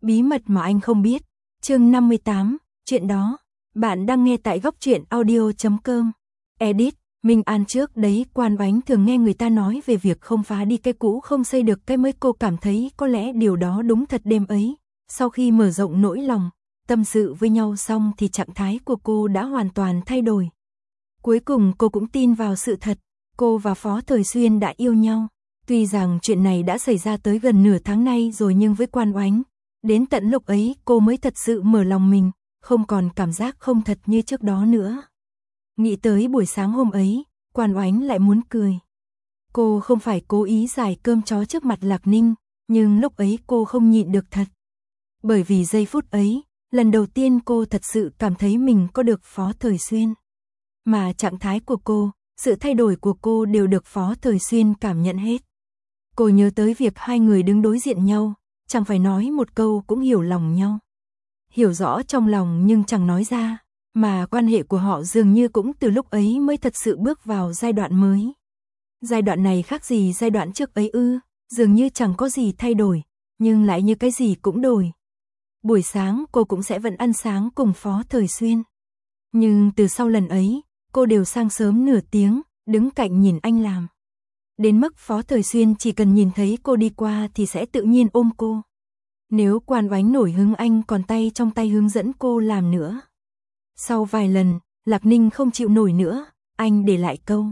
Bí mật mà anh không biết. Chương 58, chuyện đó. Bạn đang nghe tại góc truyện audio.com. Edit, Minh An trước đấy Quan Oánh thường nghe người ta nói về việc không phá đi cái cũ không xây được cái mới, cô cảm thấy có lẽ điều đó đúng thật. Đêm ấy, sau khi mở rộng nỗi lòng, tâm sự với nhau xong thì trạng thái của cô đã hoàn toàn thay đổi. Cuối cùng cô cũng tin vào sự thật, cô và Phó Thời Xuyên đã yêu nhau. Tuy rằng chuyện này đã xảy ra tới gần nửa tháng nay rồi, nhưng với Quan Oánh, đến tận lúc ấy cô mới thật sự mở lòng mình, không còn cảm giác không thật như trước đó nữa. Nghĩ tới buổi sáng hôm ấy, Quan Oánh lại muốn cười. Cô không phải cố ý giải cơm chó trước mặt Lạc Ninh, nhưng lúc ấy cô không nhịn được thật. Bởi vì giây phút ấy, lần đầu tiên cô thật sự cảm thấy mình có được Phó Thời Xuyên. Mà trạng thái của cô, sự thay đổi của cô đều được Phó Thời Xuyên cảm nhận hết. Cô nhớ tới việc hai người đứng đối diện nhau, chẳng phải nói một câu cũng hiểu lòng nhau. Hiểu rõ trong lòng nhưng chẳng nói ra, mà quan hệ của họ dường như cũng từ lúc ấy mới thật sự bước vào giai đoạn mới. Giai đoạn này khác gì giai đoạn trước ấy ư? Dường như chẳng có gì thay đổi, nhưng lại như cái gì cũng đổi. Buổi sáng cô cũng sẽ vẫn ăn sáng cùng Phó Thời Xuyên. Nhưng từ sau lần ấy, cô đều sang sớm nửa tiếng, đứng cạnh nhìn anh làm. Đến mức Phó Thời Xuyên chỉ cần nhìn thấy cô đi qua thì sẽ tự nhiên ôm cô. Nếu Quan Oánh nổi hứng, anh còn tay trong tay hướng dẫn cô làm nữa. Sau vài lần, Lạc Ninh không chịu nổi nữa, anh để lại câu: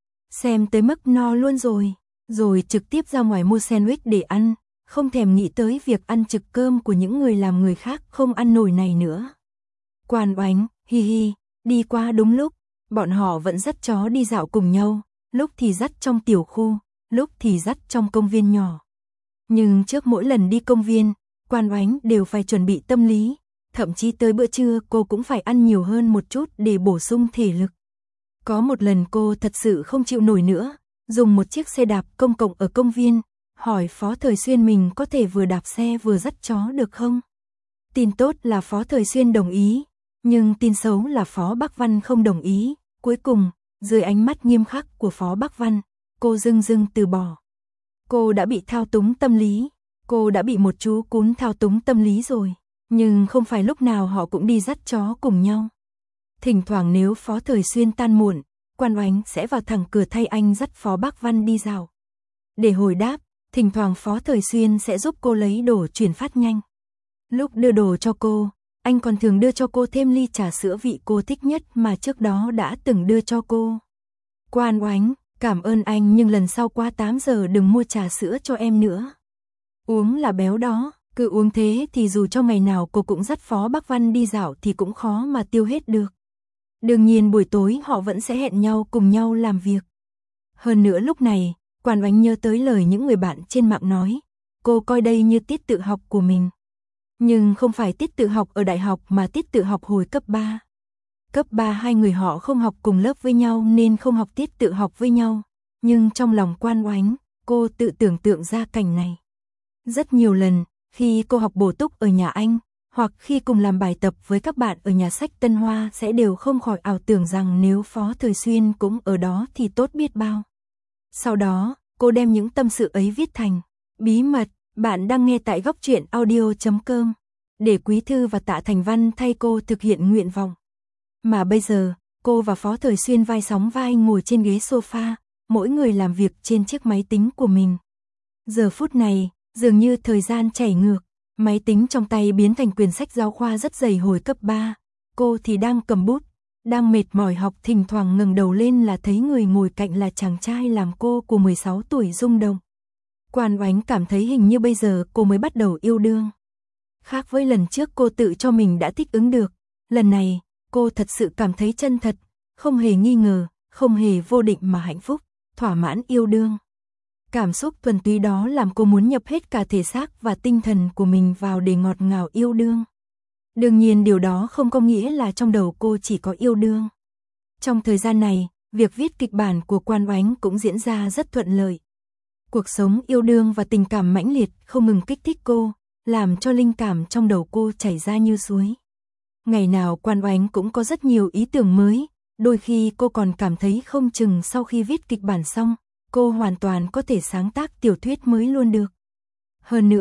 xem tới mức no luôn rồi trực tiếp ra ngoài mua sandwich để ăn, không thèm nghĩ tới việc ăn trực cơm của những người làm người khác không ăn nổi này nữa. Quan Oánh, hi hi, đi qua đúng lúc, bọn họ vẫn dắt chó đi dạo cùng nhau, lúc thì dắt trong tiểu khu, lúc thì dắt trong công viên nhỏ. Nhưng trước mỗi lần đi công viên, Quan Oánh đều phải chuẩn bị tâm lý, thậm chí tới bữa trưa cô cũng phải ăn nhiều hơn một chút để bổ sung thể lực. Có một lần cô thật sự không chịu nổi nữa, dùng một chiếc xe đạp công cộng ở công viên, hỏi Phó Thời Xuyên mình có thể vừa đạp xe vừa dắt chó được không? Tin tốt là Phó Thời Xuyên đồng ý, nhưng tin xấu là Phó Bắc Văn không đồng ý. Cuối cùng, dưới ánh mắt nghiêm khắc của Phó Bắc Văn, cô dưng dưng từ bỏ. Cô đã bị thao túng tâm lý, cô đã bị một chú cún thao túng tâm lý rồi, nhưng không phải lúc nào họ cũng đi dắt chó cùng nhau. Thỉnh thoảng nếu Phó Thời Xuyên tan muộn, Quan Oánh sẽ vào thẳng cửa thay anh dắt Phó Bắc Văn đi dạo. Để hồi đáp, thỉnh thoảng Phó Thời Xuyên sẽ giúp cô lấy đồ chuyển phát nhanh. Lúc đưa đồ cho cô, anh còn thường đưa cho cô thêm ly trà sữa vị cô thích nhất mà trước đó đã từng đưa cho cô. Quan Oánh, cảm ơn anh nhưng lần sau qua 8 giờ đừng mua trà sữa cho em nữa. Uống là béo đó, cứ uống thế thì dù cho ngày nào cô cũng dắt Phó Bắc Văn đi dạo thì cũng khó mà tiêu hết được. Đương nhiên buổi tối họ vẫn sẽ hẹn nhau cùng nhau làm việc. Hơn nữa lúc này, Quan Oánh nhớ tới lời những người bạn trên mạng nói, cô coi đây như tiết tự học của mình. Nhưng không phải tiết tự học ở đại học mà tiết tự học hồi cấp 3. Cấp 3 hai người họ không học cùng lớp với nhau nên không học tiết tự học với nhau. Nhưng trong lòng Quan Oánh, cô tự tưởng tượng ra cảnh này. Rất nhiều lần, khi cô học bổ túc ở nhà anh, hoặc khi cùng làm bài tập với các bạn ở nhà sách Tân Hoa sẽ đều không khỏi ảo tưởng rằng nếu Phó Thời Xuyên cũng ở đó thì tốt biết bao. Sau đó, cô đem những tâm sự ấy viết thành bí mật. Bạn đang nghe tại góc truyện audio.com, để Quý Thư và Tạ Thành Văn thay cô thực hiện nguyện vọng. Mà bây giờ, cô và Phó Thời Xuyên vai sóng vai ngồi trên ghế sofa, mỗi người làm việc trên chiếc máy tính của mình. Giờ phút này, dường như thời gian chảy ngược, máy tính trong tay biến thành quyển sách giáo khoa rất dày hồi cấp 3. Cô thì đang cầm bút, đang mệt mỏi học, thỉnh thoảng ngẩng đầu lên là thấy người ngồi cạnh là chàng trai làm cô của 16 tuổi rung động. Quan Oánh cảm thấy hình như bây giờ cô mới bắt đầu yêu đương. Khác với lần trước cô tự cho mình đã thích ứng được, lần này, cô thật sự cảm thấy chân thật, không hề nghi ngờ, không hề vô định mà hạnh phúc, thỏa mãn yêu đương. Cảm xúc thuần túy đó làm cô muốn nhập hết cả thể xác và tinh thần của mình vào để ngọt ngào yêu đương. Đương nhiên điều đó không có nghĩa là trong đầu cô chỉ có yêu đương. Trong thời gian này, việc viết kịch bản của Quan Oánh cũng diễn ra rất thuận lợi. Cuộc sống yêu đương và tình cảm mãnh liệt không ngừng kích thích cô, làm cho linh cảm trong đầu cô chảy ra như suối. Ngày nào Quan Oánh cũng có rất nhiều ý tưởng mới, đôi khi cô còn cảm thấy không chừng sau khi viết kịch bản xong, cô hoàn toàn có thể sáng tác tiểu thuyết mới luôn được. Hơn nữa,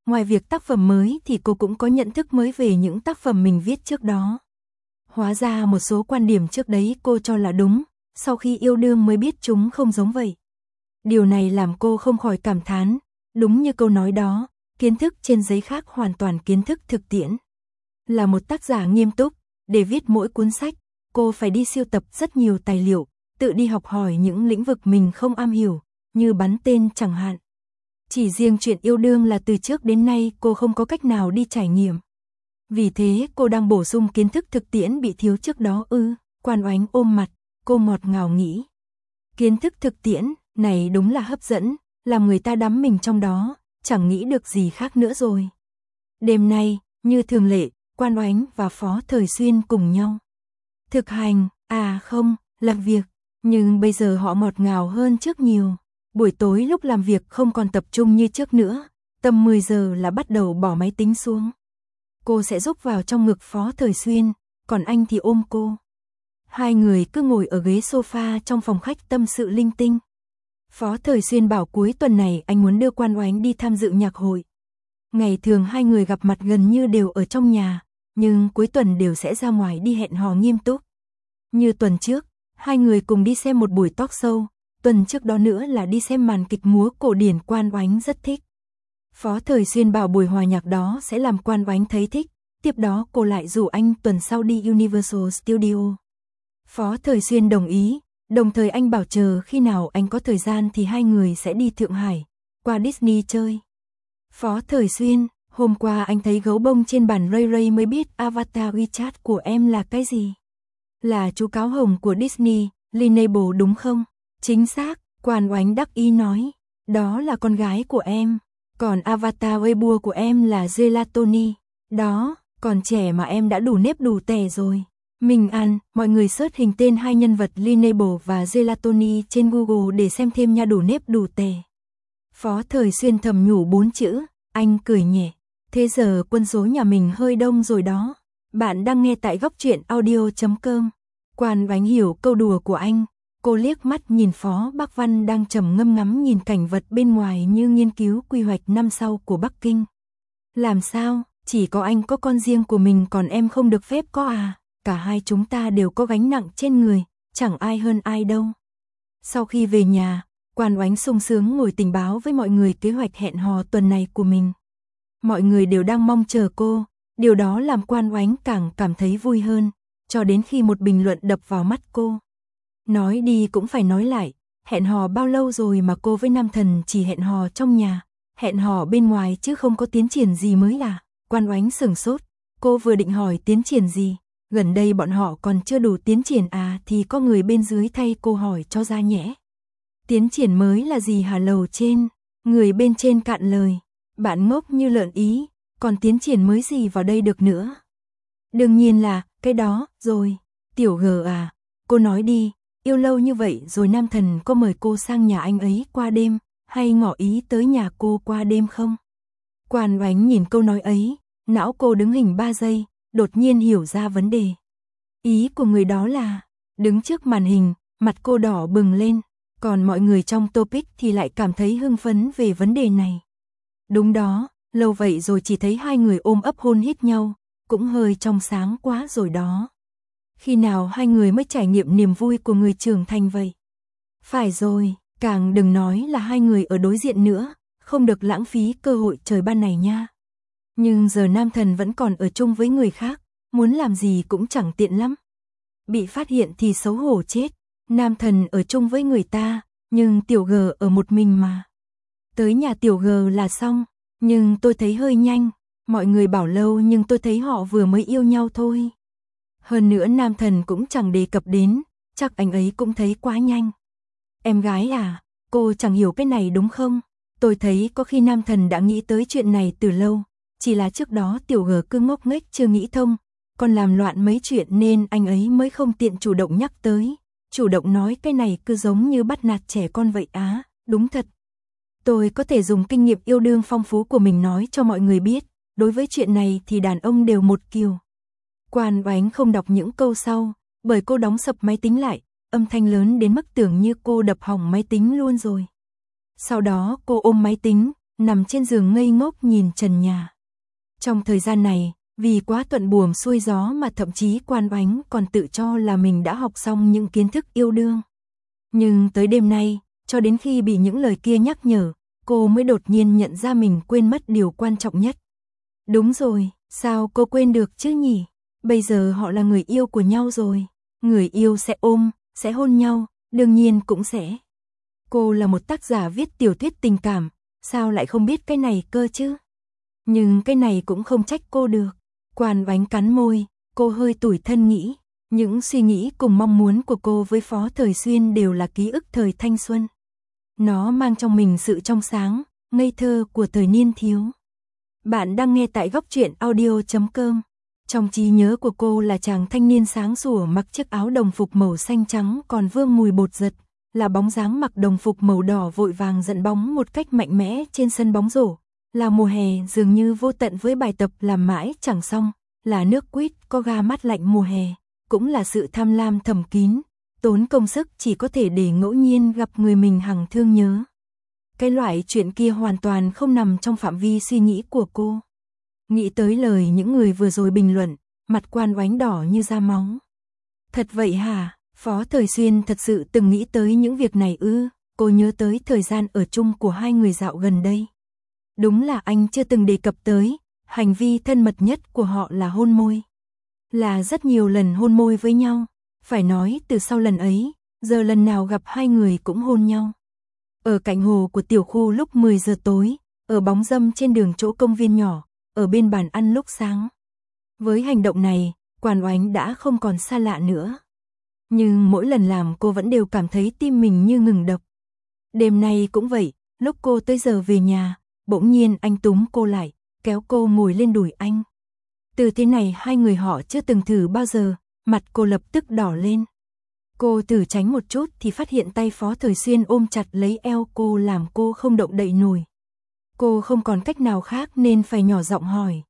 Ngoài việc tác phẩm mới thì cô cũng có nhận thức mới về những tác phẩm mình viết trước đó. Hóa ra một số quan điểm trước đấy cô cho là đúng, sau khi yêu đương mới biết chúng không giống vậy. Điều này làm cô không khỏi cảm thán, đúng như câu nói đó, kiến thức trên giấy khác hoàn toàn kiến thức thực tiễn. Là một tác giả nghiêm túc, để viết mỗi cuốn sách, cô phải đi sưu tập rất nhiều tài liệu, tự đi học hỏi những lĩnh vực mình không am hiểu, như bắn tên chẳng hạn. Chỉ riêng chuyện yêu đương là từ trước đến nay cô không có cách nào đi trải nghiệm. Vì thế cô đang bổ sung kiến thức thực tiễn bị thiếu trước đó ư. Quan Oánh ôm mặt, cô ngọt ngào nghĩ. Kiến thức thực tiễn này đúng là hấp dẫn, làm người ta đắm mình trong đó, chẳng nghĩ được gì khác nữa rồi. Đêm nay, như thường lệ, Quan Oánh và Phó Thời Xuyên cùng nhau thực hành, không, làm việc, nhưng bây giờ họ ngọt ngào hơn trước nhiều. Buổi tối lúc làm việc không còn tập trung như trước nữa, tầm 10 giờ là bắt đầu bỏ máy tính xuống. Cô sẽ rúc vào trong ngực Phó Thời Xuyên, còn anh thì ôm cô. Hai người cứ ngồi ở ghế sofa trong phòng khách tâm sự linh tinh. Phó Thời Xuyên bảo cuối tuần này anh muốn đưa Quan Oánh đi tham dự nhạc hội. Ngày thường hai người gặp mặt gần như đều ở trong nhà, nhưng cuối tuần đều sẽ ra ngoài đi hẹn hò nghiêm túc. Như tuần trước, hai người cùng đi xem một buổi talk show, tuần trước đó nữa là đi xem màn kịch múa cổ điển Quan Oánh rất thích. Phó Thời Xuyên bảo buổi hòa nhạc đó sẽ làm Quan Oánh thấy thích, tiếp đó cô lại rủ anh tuần sau đi Universal Studio. Phó Thời Xuyên đồng ý, đồng thời anh bảo chờ khi nào anh có thời gian thì hai người sẽ đi Thượng Hải, qua Disney chơi. Phó Thời Xuyên, hôm qua anh thấy gấu bông trên bàn Ray Ray mới biết avatar WeChat của em là cái gì. Là chú cáo hồng của Disney, Lineable đúng không? Chính xác, Quan Oánh đắc ý nói, đó là con gái của em. Còn avatar Weibo của em là Gelatoni. Đó, còn trẻ mà em đã đủ nếp đủ tẻ rồi. Mình ăn, mọi người search hình tên hai nhân vật Lineable và Gelatoni trên Google để xem thêm nha, đủ nếp đủ tẻ. Phó Thời Xuyên thầm nhủ 4 chữ, anh cười nhẹ. Thế giờ quân số nhà mình hơi đông rồi đó. Bạn đang nghe tại góc truyện audio.com. Quan Oánh hiểu câu đùa của anh. Cô liếc mắt nhìn Phó Bắc Văn đang trầm ngâm ngắm nhìn cảnh vật bên ngoài như nghiên cứu quy hoạch năm sau của Bắc Kinh. Làm sao, chỉ có anh có con riêng của mình còn em không được phép có à? Cả hai chúng ta đều có gánh nặng trên người, chẳng ai hơn ai đâu. Sau khi về nhà, Quan Oánh sung sướng ngồi tình báo với mọi người kế hoạch hẹn hò tuần này của mình. Mọi người đều đang mong chờ cô, điều đó làm Quan Oánh càng cảm thấy vui hơn, cho đến khi một bình luận đập vào mắt cô. Nói đi cũng phải nói lại, hẹn hò bao lâu rồi mà cô với Nam Thần chỉ hẹn hò trong nhà, hẹn hò bên ngoài chứ không có tiến triển gì mới à? Quan Oánh sửng sốt, cô vừa định hỏi tiến triển gì, gần đây bọn họ còn chưa đủ tiến triển à, thì có người bên dưới thay cô hỏi cho ra nhẽ. Tiến triển mới là gì hả lầu trên? Người bên trên cạn lời, bạn ngốc như lợn ý, còn tiến triển mới gì vào đây được nữa? Đương nhiên là, cái đó, rồi, Tiểu G à, cô nói đi, yêu lâu như vậy rồi Nam Thần có mời cô sang nhà anh ấy qua đêm, hay ngỏ ý tới nhà cô qua đêm không? Quan Oánh nhìn câu nói ấy, não cô đứng hình 3 giây, đột nhiên hiểu ra vấn đề. Ý của người đó là, đứng trước màn hình, mặt cô đỏ bừng lên, còn mọi người trong topic thì lại cảm thấy hưng phấn về vấn đề này. Đúng đó, lâu vậy rồi chỉ thấy hai người ôm ấp hôn hít nhau, cũng hơi trong sáng quá rồi đó. Khi nào hai người mới trải nghiệm niềm vui của người trưởng thành vậy? Phải rồi, càng đừng nói là hai người ở đối diện nữa, không được lãng phí cơ hội trời ban này nha. Nhưng giờ Nam Thần vẫn còn ở chung với người khác, muốn làm gì cũng chẳng tiện lắm. Bị phát hiện thì xấu hổ chết, Nam Thần ở chung với người ta, nhưng Tiểu G ở một mình mà. Tới nhà Tiểu G là xong, nhưng tôi thấy hơi nhanh, mọi người bảo lâu nhưng tôi thấy họ vừa mới yêu nhau thôi. Hơn nữa Nam Thần cũng chẳng đề cập đến, chắc anh ấy cũng thấy quá nhanh. Em gái à, cô chẳng hiểu cái này đúng không? Tôi thấy có khi Nam Thần đã nghĩ tới chuyện này từ lâu, chỉ là trước đó Tiểu G cứ ngốc nghếch chưa nghĩ thông, còn làm loạn mấy chuyện nên anh ấy mới không tiện chủ động nhắc tới, chủ động nói cái này cứ giống như bắt nạt trẻ con vậy á, đúng thật. Tôi có thể dùng kinh nghiệm yêu đương phong phú của mình nói cho mọi người biết, đối với chuyện này thì đàn ông đều một kiểu. Quan Oánh không đọc những câu sau, bởi cô đóng sập máy tính lại, âm thanh lớn đến mức tưởng như cô đập hỏng máy tính luôn rồi. Sau đó cô ôm máy tính, nằm trên giường ngây ngốc nhìn trần nhà. Trong thời gian này, vì quá thuận buồm xuôi gió mà thậm chí Quan Oánh còn tự cho là mình đã học xong những kiến thức yêu đương. Nhưng tới đêm nay, cho đến khi bị những lời kia nhắc nhở, cô mới đột nhiên nhận ra mình quên mất điều quan trọng nhất. Đúng rồi, sao cô quên được chứ nhỉ? Bây giờ họ là người yêu của nhau rồi. Người yêu sẽ ôm, sẽ hôn nhau, đương nhiên cũng sẽ. Cô là một tác giả viết tiểu thuyết tình cảm, sao lại không biết cái này cơ chứ? Nhưng cái này cũng không trách cô được. Quan Oánh cắn môi, cô hơi tủi thân nghĩ. Những suy nghĩ cùng mong muốn của cô với Phó Thời Xuyên đều là ký ức thời thanh xuân. Nó mang trong mình sự trong sáng, ngây thơ của thời niên thiếu. Bạn đang nghe tại Góc Truyện Audio.com. Trong trí nhớ của cô là chàng thanh niên sáng sủa mặc chiếc áo đồng phục màu xanh trắng còn vương mùi bột giật, là bóng dáng mặc đồng phục màu đỏ vội vàng dẫn bóng một cách mạnh mẽ trên sân bóng rổ, là mùa hè dường như vô tận với bài tập làm mãi chẳng xong, là nước quýt có ga mát lạnh mùa hè, cũng là sự tham lam thầm kín, tốn công sức chỉ có thể để ngẫu nhiên gặp người mình hằng thương nhớ. Cái loại chuyện kia hoàn toàn không nằm trong phạm vi suy nghĩ của cô. Nghĩ tới lời những người vừa rồi bình luận, mặt Quan Oánh đỏ như da máu. Thật vậy hả? Phó Thời Xuyên thật sự từng nghĩ tới những việc này ư? Cô nhớ tới thời gian ở chung của hai người dạo gần đây. Đúng là anh chưa từng đề cập tới, hành vi thân mật nhất của họ là hôn môi. Là rất nhiều lần hôn môi với nhau, phải nói từ sau lần ấy, giờ lần nào gặp hai người cũng hôn nhau. Ở cạnh hồ của tiểu khu lúc 10 giờ tối, ở bóng râm trên đường chỗ công viên nhỏ, ở bên bàn ăn lúc sáng. Với hành động này, Quan Oánh đã không còn xa lạ nữa. Nhưng mỗi lần làm cô vẫn đều cảm thấy tim mình như ngừng đập. Đêm nay cũng vậy, lúc cô tới giờ về nhà, bỗng nhiên anh túm cô lại, kéo cô ngồi lên đùi anh. Từ thế này hai người họ chưa từng thử bao giờ, mặt cô lập tức đỏ lên. Cô thử tránh một chút thì phát hiện tay Phó Thời Xuyên ôm chặt lấy eo cô làm cô không động đậy nổi. Cô không còn cách nào khác nên phải nhỏ giọng hỏi.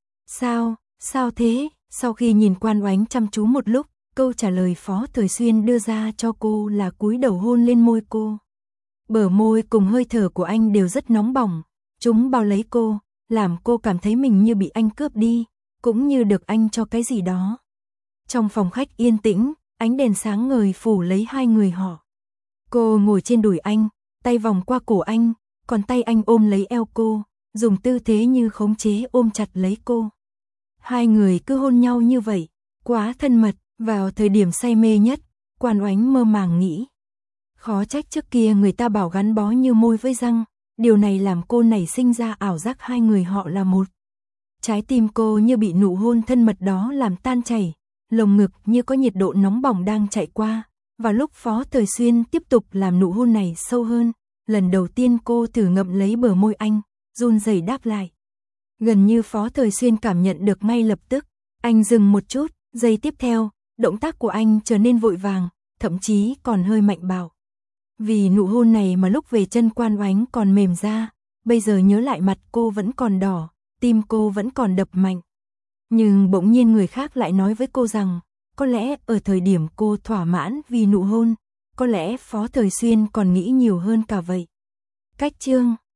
Sao thế? Sau khi nhìn Quan Oánh chăm chú một lúc, câu trả lời Phó Thời Xuyên đưa ra cho cô là cúi đầu hôn lên môi cô. Bờ môi cùng hơi thở của anh đều rất nóng bỏng, chúng bao lấy cô, làm cô cảm thấy mình như bị anh cướp đi, cũng như được anh cho cái gì đó. Trong phòng khách yên tĩnh, ánh đèn sáng ngời phủ lấy hai người họ. Cô ngồi trên đùi anh, tay vòng qua cổ anh, còn tay anh ôm lấy eo cô, dùng tư thế như khống chế ôm chặt lấy cô. Hai người cứ hôn nhau như vậy, quá thân mật, vào thời điểm say mê nhất, Quan Oánh mơ màng nghĩ. Khó trách trước kia người ta bảo gắn bó như môi với răng, điều này làm cô nảy sinh ra ảo giác hai người họ là một. Trái tim cô như bị nụ hôn thân mật đó làm tan chảy, lồng ngực như có nhiệt độ nóng bỏng đang chạy qua, và lúc Phó Thời Xuyên tiếp tục làm nụ hôn này sâu hơn, lần đầu tiên cô thử ngậm lấy bờ môi anh, run rẩy đáp lại. Gần như Phó Thời Xuyên cảm nhận được ngay lập tức, anh dừng một chút, giây tiếp theo, động tác của anh trở nên vội vàng, thậm chí còn hơi mạnh bạo. Vì nụ hôn này mà lúc về chân Quan Oánh còn mềm ra, bây giờ nhớ lại mặt cô vẫn còn đỏ, tim cô vẫn còn đập mạnh. Nhưng bỗng nhiên người khác lại nói với cô rằng, có lẽ ở thời điểm cô thỏa mãn vì nụ hôn, có lẽ Phó Thời Xuyên còn nghĩ nhiều hơn cả vậy. Cách chương